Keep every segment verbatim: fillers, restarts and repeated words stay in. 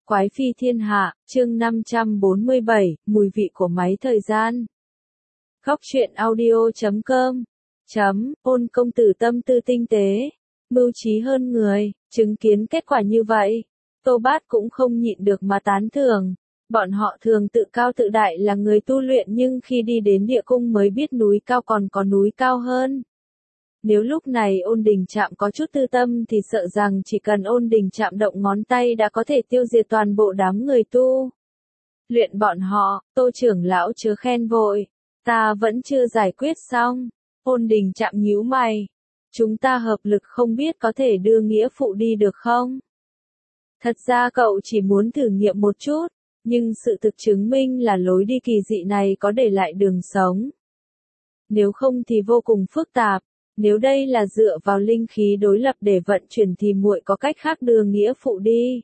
Quái phi thiên hạ, chương năm trăm bốn mươi bảy, mùi vị của máy thời gian. Góc truyện audio chấm com chấm, ôn công tử tâm tư tinh tế, mưu trí hơn người, chứng kiến kết quả như vậy. Tô Bát cũng không nhịn được mà tán thưởng. Bọn họ thường tự cao tự đại là người tu luyện nhưng khi đi đến địa cung mới biết núi cao còn có núi cao hơn. Nếu lúc này ôn đình trạm có chút tư tâm thì sợ rằng chỉ cần ôn đình trạm động ngón tay đã có thể tiêu diệt toàn bộ đám người tu luyện bọn họ. Tô trưởng lão chớ khen vội, ta vẫn chưa giải quyết xong. Ôn đình trạm nhíu mày, chúng ta hợp lực không biết có thể đưa nghĩa phụ đi được không? Thật ra cậu chỉ muốn thử nghiệm một chút, nhưng sự thực chứng minh là lối đi kỳ dị này có để lại đường sống. Nếu không thì vô cùng phức tạp. Nếu đây là dựa vào linh khí đối lập để vận chuyển thì muội có cách khác đưa nghĩa phụ đi.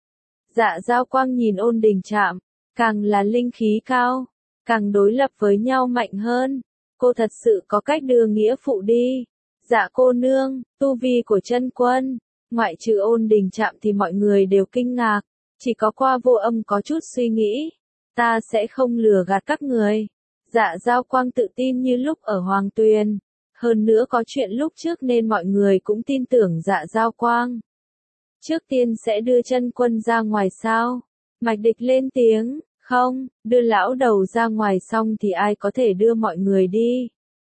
Dạ Giao Quang nhìn ôn đình trạm, càng là linh khí cao, càng đối lập với nhau mạnh hơn. Cô thật sự có cách đưa nghĩa phụ đi. Dạ cô nương, tu vi của chân quân, ngoại trừ ôn đình trạm thì mọi người đều kinh ngạc, chỉ có Qua Vô Âm có chút suy nghĩ. Ta sẽ không lừa gạt các người. Dạ Giao Quang tự tin như lúc ở Hoàng Tuyền. Hơn nữa có chuyện lúc trước nên mọi người cũng tin tưởng Dạ Giao Quang. Trước tiên sẽ đưa chân quân ra ngoài sao? Mạch Địch lên tiếng, không, đưa lão đầu ra ngoài xong thì ai có thể đưa mọi người đi.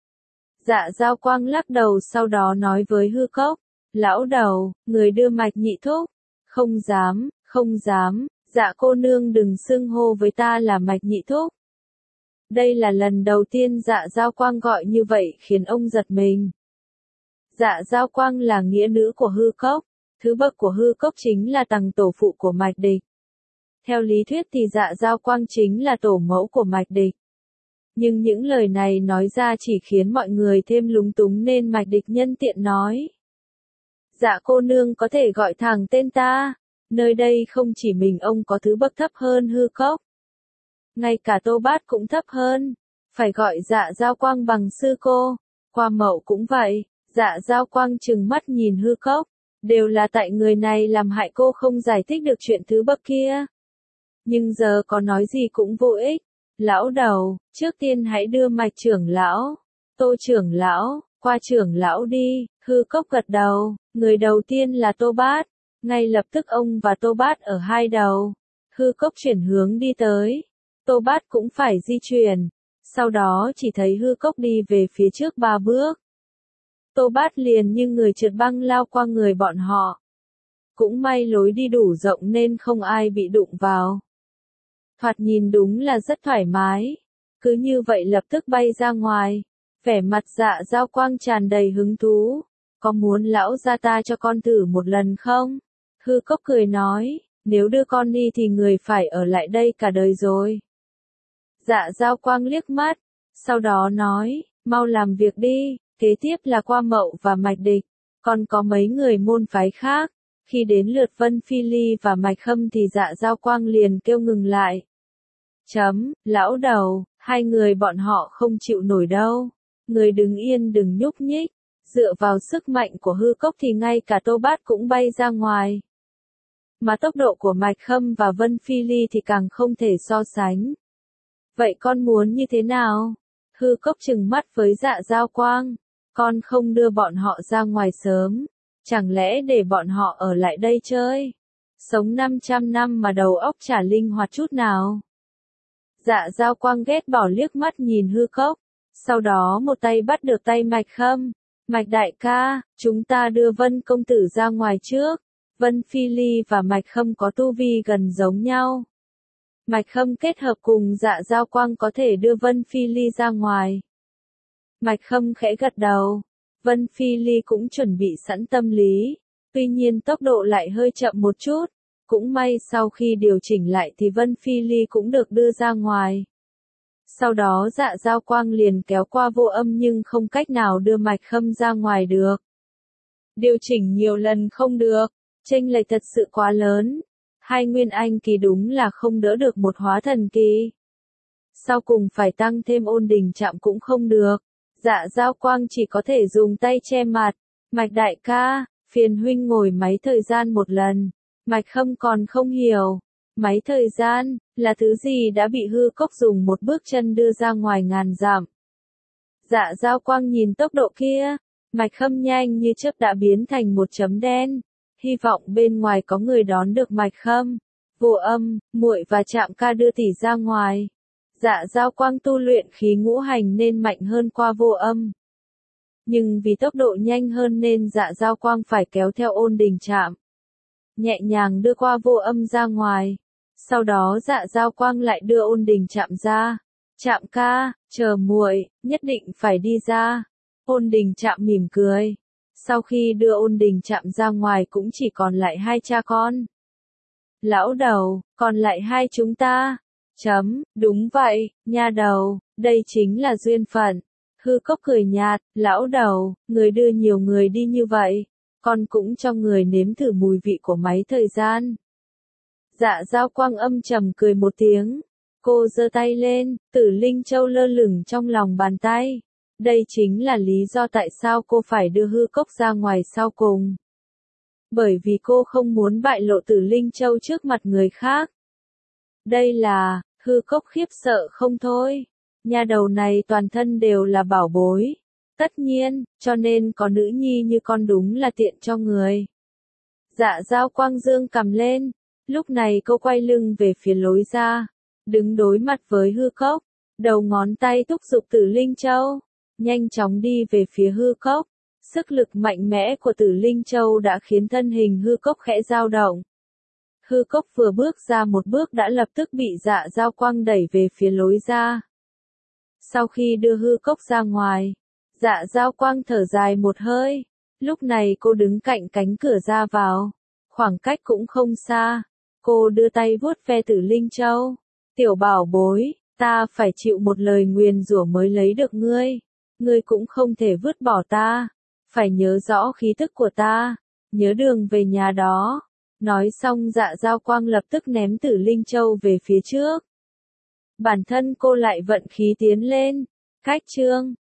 Dạ Giao Quang lắc đầu sau đó nói với Hư Cốc, lão đầu, người đưa Mạch nhị thúc. Không dám, không dám, dạ cô nương đừng xưng hô với ta là Mạch nhị thúc. Đây là lần đầu tiên Dạ Giao Quang gọi như vậy khiến ông giật mình. Dạ Giao Quang là nghĩa nữ của Hư Cốc, thứ bậc của Hư Cốc chính là tầng tổ phụ của Mạch Địch. Theo lý thuyết thì Dạ Giao Quang chính là tổ mẫu của Mạch Địch. Nhưng những lời này nói ra chỉ khiến mọi người thêm lúng túng nên Mạch Địch nhân tiện nói. Dạ cô nương có thể gọi thẳng tên ta, nơi đây không chỉ mình ông có thứ bậc thấp hơn Hư Cốc. Ngay cả Tô Bát cũng thấp hơn, phải gọi Dạ Giao Quang bằng sư cô. Qua Mậu cũng vậy. Dạ Giao Quang trừng mắt nhìn Hư Cốc, đều là tại người này làm hại cô không giải thích được chuyện thứ bậc kia. Nhưng giờ có nói gì cũng vô ích. Lão đầu, trước tiên hãy đưa Mạch trưởng lão, Tô trưởng lão, Qua trưởng lão đi. Hư Cốc gật đầu, người đầu tiên là Tô Bát. Ngay lập tức ông và Tô Bát ở hai đầu. Hư Cốc chuyển hướng đi tới. Tô Bát cũng phải di chuyển, sau đó chỉ thấy Hư Cốc đi về phía trước ba bước. Tô Bát liền như người trượt băng lao qua người bọn họ. Cũng may lối đi đủ rộng nên không ai bị đụng vào. Thoạt nhìn đúng là rất thoải mái. Cứ như vậy lập tức bay ra ngoài. Vẻ mặt Dạ Giao Quang tràn đầy hứng thú. Có muốn lão gia ta cho con thử một lần không? Hư Cốc cười nói, nếu đưa con đi thì người phải ở lại đây cả đời rồi. Dạ Giao Quang liếc mắt, sau đó nói, mau làm việc đi. Kế tiếp là Qua Mậu và Mạch Địch, còn có mấy người môn phái khác. Khi đến lượt Vân Phi Ly và Mạch Khâm thì Dạ Giao Quang liền kêu ngừng lại. Chấm, lão đầu, hai người bọn họ không chịu nổi đâu. Người đứng yên đừng nhúc nhích. Dựa vào sức mạnh của Hư Cốc thì ngay cả Tô Bát cũng bay ra ngoài. Mà tốc độ của Mạch Khâm và Vân Phi Ly thì càng không thể so sánh. Vậy con muốn như thế nào? Hư Cốc trừng mắt với Dạ Giao Quang. Con không đưa bọn họ ra ngoài sớm. Chẳng lẽ để bọn họ ở lại đây chơi? Sống năm trăm năm mà đầu óc chả linh hoạt chút nào. Dạ Giao Quang ghét bỏ liếc mắt nhìn Hư Cốc. Sau đó một tay bắt được tay Mạch Khâm. Mạch đại ca, chúng ta đưa Vân công tử ra ngoài trước. Vân Phi Ly và Mạch Khâm có tu vi gần giống nhau. Mạch Khâm kết hợp cùng Dạ Giao Quang có thể đưa Vân Phi Ly ra ngoài. Mạch Khâm khẽ gật đầu. Vân Phi Ly cũng chuẩn bị sẵn tâm lý. Tuy nhiên tốc độ lại hơi chậm một chút. Cũng may sau khi điều chỉnh lại thì Vân Phi Ly cũng được đưa ra ngoài. Sau đó Dạ Giao Quang liền kéo Qua Vô Âm nhưng không cách nào đưa Mạch Khâm ra ngoài được. Điều chỉnh nhiều lần không được. Chênh lệch thật sự quá lớn. Hai nguyên anh kỳ đúng là không đỡ được một hóa thần kỳ. Sau cùng phải tăng thêm ôn đình trạm cũng không được. Dạ Giao Quang chỉ có thể dùng tay che mặt. Mạch đại ca, phiền huynh ngồi máy thời gian một lần. Mạch Khâm còn không hiểu. Máy thời gian, là thứ gì đã bị hư cốc dùng một bước chân đưa ra ngoài ngàn dặm. Dạ Dao Quang nhìn tốc độ kia, Mạch Khâm nhanh như chớp đã biến thành một chấm đen. Hy vọng bên ngoài có người đón được Mạch Khâm. Vô Âm, Muội và Trạm Ca đưa tỷ ra ngoài. Dạ Dao Quang tu luyện khí ngũ hành nên mạnh hơn qua Vô Âm. Nhưng vì tốc độ nhanh hơn nên Dạ Dao Quang phải kéo theo Ôn Đình Trạm. Nhẹ nhàng đưa qua Vô Âm ra ngoài. Sau đó Dạ Dao Quang lại đưa Ôn Đình Trạm ra. Trạm ca, chờ muội, nhất định phải đi ra. Ôn Đình Trạm mỉm cười. Sau khi đưa Ôn Đình Trạm ra ngoài cũng chỉ còn lại hai cha con. Lão đầu, còn lại hai chúng ta. Chấm, đúng vậy, nha đầu, đây chính là duyên phận. Hư Cốc cười nhạt, lão đầu, người đưa nhiều người đi như vậy, con cũng cho người nếm thử mùi vị của máy thời gian. Dạ Dao Quang âm trầm cười một tiếng. Cô giơ tay lên, Tử Linh Châu lơ lửng trong lòng bàn tay. Đây chính là lý do tại sao cô phải đưa Hư Cốc ra ngoài sau cùng. Bởi vì cô không muốn bại lộ Tử Linh Châu trước mặt người khác. Đây là, Hư Cốc khiếp sợ không thôi. Nhà đầu này toàn thân đều là bảo bối. Tất nhiên, cho nên có nữ nhi như con đúng là tiện cho người. Dạ Dao Quang dương cầm lên. Lúc này cô quay lưng về phía lối ra. Đứng đối mặt với Hư Cốc. Đầu ngón tay thúc giục Tử Linh Châu. Nhanh chóng đi về phía Hư Cốc. Sức lực mạnh mẽ của Tử Linh Châu đã khiến thân hình Hư Cốc khẽ dao động. Hư Cốc vừa bước ra một bước đã lập tức bị Dạ Dao Quang đẩy về phía lối ra. Sau khi đưa Hư Cốc ra ngoài, Dạ Dao Quang thở dài một hơi. Lúc này cô đứng cạnh cánh cửa ra vào. Khoảng cách cũng không xa. Cô đưa tay vuốt ve Tử Linh Châu. Tiểu bảo bối, ta phải chịu một lời nguyền rủa mới lấy được ngươi. Ngươi cũng không thể vứt bỏ ta. Phải nhớ rõ khí tức của ta. Nhớ đường về nhà đó. Nói xong Dạ Dao Quang lập tức ném Tử Linh Châu về phía trước. Bản thân cô lại vận khí tiến lên. Cách chương